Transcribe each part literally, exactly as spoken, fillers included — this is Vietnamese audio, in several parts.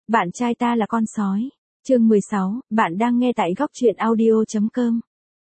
Bạn trai ta là con sói. Chương mười sáu, bạn đang nghe tại góc truyện audio chấm com.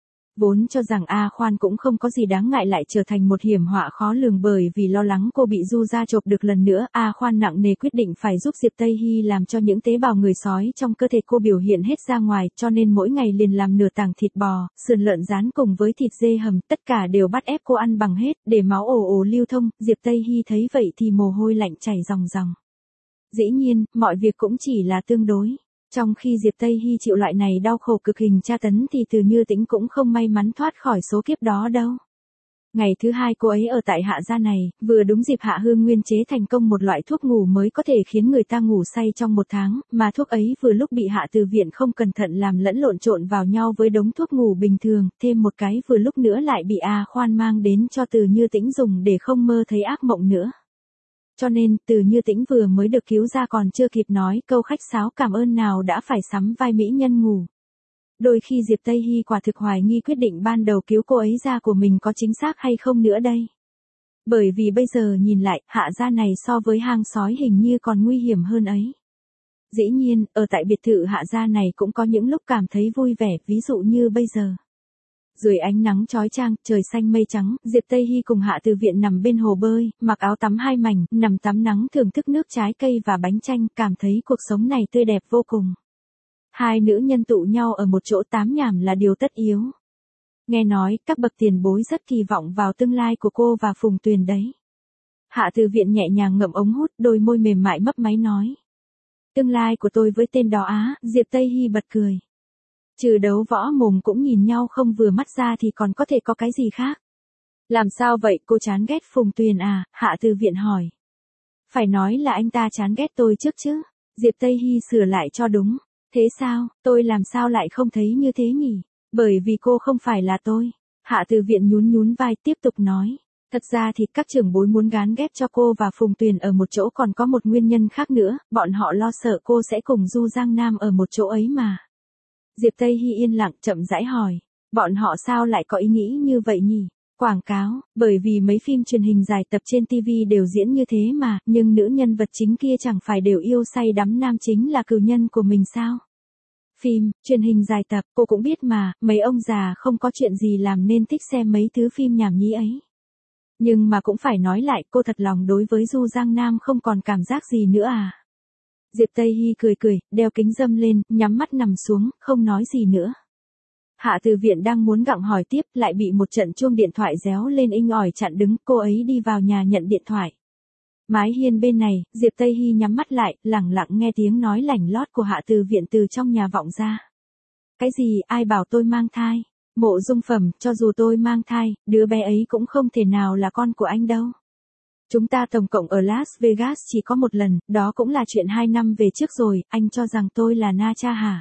Vốn cho rằng A Khoan cũng không có gì đáng ngại lại trở thành một hiểm họa khó lường bởi vì lo lắng cô bị Du Gia chộp được lần nữa. A Khoan nặng nề quyết định phải giúp Diệp Tây Hy làm cho những tế bào người sói trong cơ thể cô biểu hiện hết ra ngoài, cho nên mỗi ngày liền làm nửa tảng thịt bò, sườn lợn rán cùng với thịt dê hầm, tất cả đều bắt ép cô ăn bằng hết, để máu ồ ồ lưu thông. Diệp Tây Hy thấy vậy thì mồ hôi lạnh chảy ròng ròng. Dĩ nhiên, mọi việc cũng chỉ là tương đối. Trong khi Diệp Tây Hy chịu loại này đau khổ cực hình tra tấn thì Từ Như Tĩnh cũng không may mắn thoát khỏi số kiếp đó đâu. Ngày thứ hai cô ấy ở tại Hạ gia này, vừa đúng dịp Hạ Hương Nguyên chế thành công một loại thuốc ngủ mới có thể khiến người ta ngủ say trong một tháng, mà thuốc ấy vừa lúc bị Hạ Từ Viện không cẩn thận làm lẫn lộn trộn vào nhau với đống thuốc ngủ bình thường, thêm một cái vừa lúc nữa lại bị A Khoan mang đến cho Từ Như Tĩnh dùng để không mơ thấy ác mộng nữa. Cho nên, Từ Như Tĩnh vừa mới được cứu ra còn chưa kịp nói câu khách sáo cảm ơn nào đã phải sắm vai mỹ nhân ngủ. Đôi khi Diệp Tây Hy quả thực hoài nghi quyết định ban đầu cứu cô ấy ra của mình có chính xác hay không nữa đây. Bởi vì bây giờ nhìn lại, Hạ gia này so với hang sói hình như còn nguy hiểm hơn ấy. Dĩ nhiên, ở tại biệt thự Hạ gia này cũng có những lúc cảm thấy vui vẻ, ví dụ như bây giờ. Dưới ánh nắng chói chang, trời xanh mây trắng, Diệp Tây Hy cùng Hạ Từ Viện nằm bên hồ bơi, mặc áo tắm hai mảnh, nằm tắm nắng thưởng thức nước trái cây và bánh chanh, cảm thấy cuộc sống này tươi đẹp vô cùng. Hai nữ nhân tụ nhau ở một chỗ tám nhảm là điều tất yếu. Nghe nói, các bậc tiền bối rất kỳ vọng vào tương lai của cô và Phùng Tuyền đấy. Hạ Từ Viện nhẹ nhàng ngậm ống hút, đôi môi mềm mại mấp máy nói. Tương lai của tôi với tên đó á, Diệp Tây Hy bật cười. Trừ đấu võ mồm cũng nhìn nhau không vừa mắt ra thì còn có thể có cái gì khác. Làm sao vậy, cô chán ghét Phùng Tuyền à? Hạ Từ Viện hỏi. Phải nói là anh ta chán ghét tôi trước chứ. Diệp Tây Hy sửa lại cho đúng. Thế sao, tôi làm sao lại không thấy như thế nhỉ? Bởi vì cô không phải là tôi. Hạ Từ Viện nhún nhún vai tiếp tục nói. Thật ra thì các trưởng bối muốn gán ghép cho cô và Phùng Tuyền ở một chỗ còn có một nguyên nhân khác nữa, bọn họ lo sợ cô sẽ cùng Du Giang Nam ở một chỗ ấy mà. Diệp Tây Hy yên lặng chậm rãi hỏi, bọn họ sao lại có ý nghĩ như vậy nhỉ? Quảng cáo, bởi vì mấy phim truyền hình dài tập trên ti vi đều diễn như thế mà, nhưng nữ nhân vật chính kia chẳng phải đều yêu say đắm nam chính là cừu nhân của mình sao? Phim, truyền hình dài tập, cô cũng biết mà, mấy ông già không có chuyện gì làm nên thích xem mấy thứ phim nhảm nhí ấy. Nhưng mà cũng phải nói lại, cô thật lòng đối với Du Giang Nam không còn cảm giác gì nữa à? Diệp Tây Hy cười cười, đeo kính râm lên, nhắm mắt nằm xuống, không nói gì nữa. Hạ Từ Viện đang muốn gặng hỏi tiếp, lại bị một trận chuông điện thoại réo lên inh ỏi chặn đứng, cô ấy đi vào nhà nhận điện thoại. Mái hiên bên này, Diệp Tây Hy nhắm mắt lại, lẳng lặng nghe tiếng nói lảnh lót của Hạ Từ Viện từ trong nhà vọng ra. Cái gì, ai bảo tôi mang thai? Mộ Dung Phẩm, cho dù tôi mang thai, đứa bé ấy cũng không thể nào là con của anh đâu. Chúng ta tổng cộng ở Las Vegas chỉ có một lần, đó cũng là chuyện hai năm về trước rồi, anh cho rằng tôi là Na Cha hả?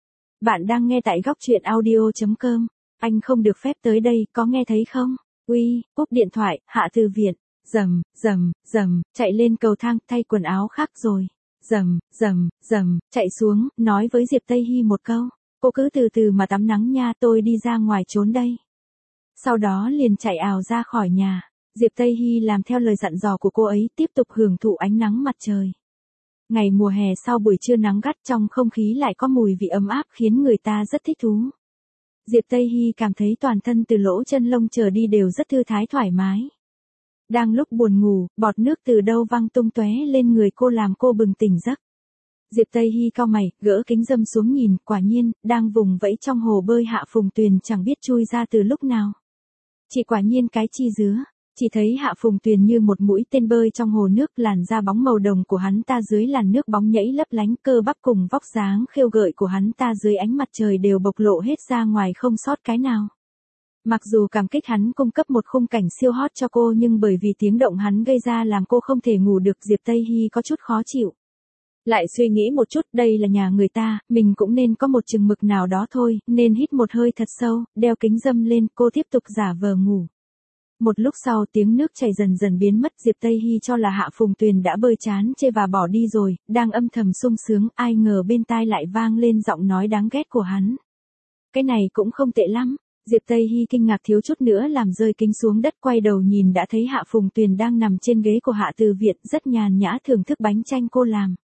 Bạn đang nghe tại góc truyện audio chấm com, anh không được phép tới đây, có nghe thấy không? Uy, cúp điện thoại, Hạ Từ Viện, rầm, rầm, rầm, chạy lên cầu thang, thay quần áo khác rồi. Rầm, rầm, rầm, chạy xuống, nói với Diệp Tây Hy một câu, cô cứ từ từ mà tắm nắng nha, tôi đi ra ngoài trốn đây. Sau đó liền chạy ào ra khỏi nhà. Diệp Tây Hy làm theo lời dặn dò của cô ấy, tiếp tục hưởng thụ ánh nắng mặt trời. Ngày mùa hè sau buổi trưa nắng gắt trong không khí lại có mùi vị ấm áp khiến người ta rất thích thú. Diệp Tây Hy cảm thấy toàn thân từ lỗ chân lông trở đi đều rất thư thái thoải mái. Đang lúc buồn ngủ, bọt nước từ đâu văng tung tóe lên người cô làm cô bừng tỉnh giấc. Diệp Tây Hy cau mày, gỡ kính râm xuống nhìn, quả nhiên, đang vùng vẫy trong hồ bơi Hạ Phùng Tuyền chẳng biết chui ra từ lúc nào. Chỉ quả nhiên cái chi dứa. Chỉ thấy Hạ Phùng Tuyền như một mũi tên bơi trong hồ nước, làn da bóng màu đồng của hắn ta dưới làn nước bóng nhảy lấp lánh, cơ bắp cùng vóc dáng khêu gợi của hắn ta dưới ánh mặt trời đều bộc lộ hết ra ngoài không sót cái nào. Mặc dù cảm kích hắn cung cấp một khung cảnh siêu hot cho cô nhưng bởi vì tiếng động hắn gây ra làm cô không thể ngủ được, Diệp Tây Hy có chút khó chịu. Lại suy nghĩ một chút, đây là nhà người ta, mình cũng nên có một chừng mực nào đó thôi, nên hít một hơi thật sâu, đeo kính râm lên, cô tiếp tục giả vờ ngủ. Một lúc sau tiếng nước chảy dần dần biến mất, Diệp Tây Hy cho là Hạ Phùng Tuyền đã bơi chán chê và bỏ đi rồi, đang âm thầm sung sướng, ai ngờ bên tai lại vang lên giọng nói đáng ghét của hắn. Cái này cũng không tệ lắm. Diệp Tây Hy kinh ngạc thiếu chút nữa làm rơi kính xuống đất, quay đầu nhìn đã thấy Hạ Phùng Tuyền đang nằm trên ghế của Hạ Từ Viện, rất nhàn nhã thưởng thức bánh chanh cô làm.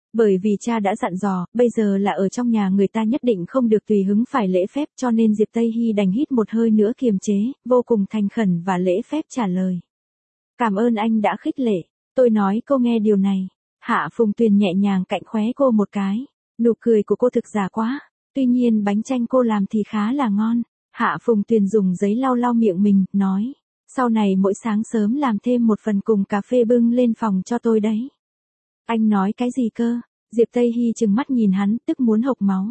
Bởi vì cha đã dặn dò, bây giờ là ở trong nhà người ta nhất định không được tùy hứng phải lễ phép, cho nên Diệp Tây Hy đành hít một hơi nữa kiềm chế, vô cùng thành khẩn và lễ phép trả lời. Cảm ơn anh đã khích lệ, tôi nói cô nghe điều này. Hạ Phùng Tuyền nhẹ nhàng cạnh khóe cô một cái, nụ cười của cô thực giả quá, tuy nhiên bánh chanh cô làm thì khá là ngon. Hạ Phùng Tuyền dùng giấy lau lau miệng mình, nói, sau này mỗi sáng sớm làm thêm một phần cùng cà phê bưng lên phòng cho tôi đấy. Anh nói cái gì cơ? Diệp Tây Hy trừng mắt nhìn hắn, tức muốn hộc máu.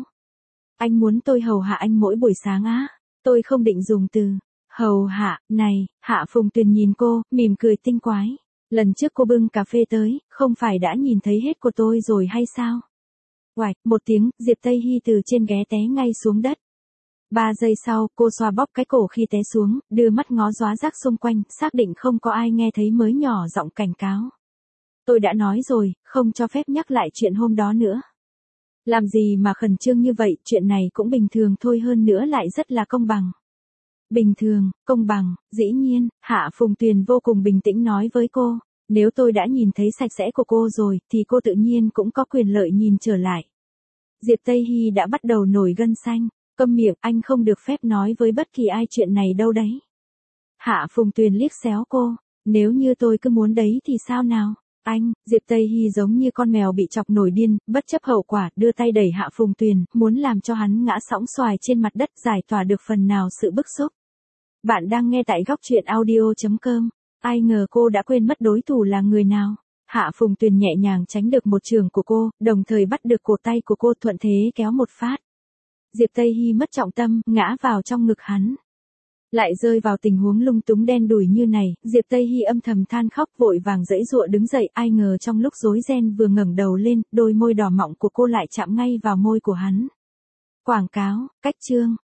Anh muốn tôi hầu hạ anh mỗi buổi sáng á? Tôi không định dùng từ hầu hạ này. Hạ Phùng Tuyền nhìn cô, mỉm cười tinh quái. Lần trước cô bưng cà phê tới, không phải đã nhìn thấy hết của tôi rồi hay sao? Oạch, một tiếng, Diệp Tây Hy từ trên ghé té ngay xuống đất. Ba giây sau, cô xoa bóp cái cổ khi té xuống, đưa mắt ngó dóa rác xung quanh, xác định không có ai nghe thấy mới nhỏ giọng cảnh cáo. Tôi đã nói rồi, không cho phép nhắc lại chuyện hôm đó nữa. Làm gì mà khẩn trương như vậy, chuyện này cũng bình thường thôi, hơn nữa lại rất là công bằng. Bình thường, công bằng, dĩ nhiên, Hạ Phùng Tuyền vô cùng bình tĩnh nói với cô. Nếu tôi đã nhìn thấy sạch sẽ của cô rồi, thì cô tự nhiên cũng có quyền lợi nhìn trở lại. Diệp Tây Hy đã bắt đầu nổi gân xanh. Câm miệng, anh không được phép nói với bất kỳ ai chuyện này đâu đấy. Hạ Phùng Tuyền liếc xéo cô. Nếu như tôi cứ muốn đấy thì sao nào? Anh, Diệp Tây Hy giống như con mèo bị chọc nổi điên, bất chấp hậu quả, đưa tay đẩy Hạ Phùng Tuyền, muốn làm cho hắn ngã sõng xoài trên mặt đất, giải tỏa được phần nào sự bức xúc. Bạn đang nghe tại góc truyện audio chấm com. Ai ngờ cô đã quên mất đối thủ là người nào. Hạ Phùng Tuyền nhẹ nhàng tránh được một trường của cô, đồng thời bắt được cổ tay của cô, thuận thế kéo một phát. Diệp Tây Hy mất trọng tâm, ngã vào trong ngực hắn. Lại rơi vào tình huống lung túng đen đủi như này, Diệp Tây Hy âm thầm than khóc, vội vàng giãy giụa đứng dậy, ai ngờ trong lúc rối ren vừa ngẩng đầu lên, đôi môi đỏ mọng của cô lại chạm ngay vào môi của hắn. Quảng cáo, cách chương.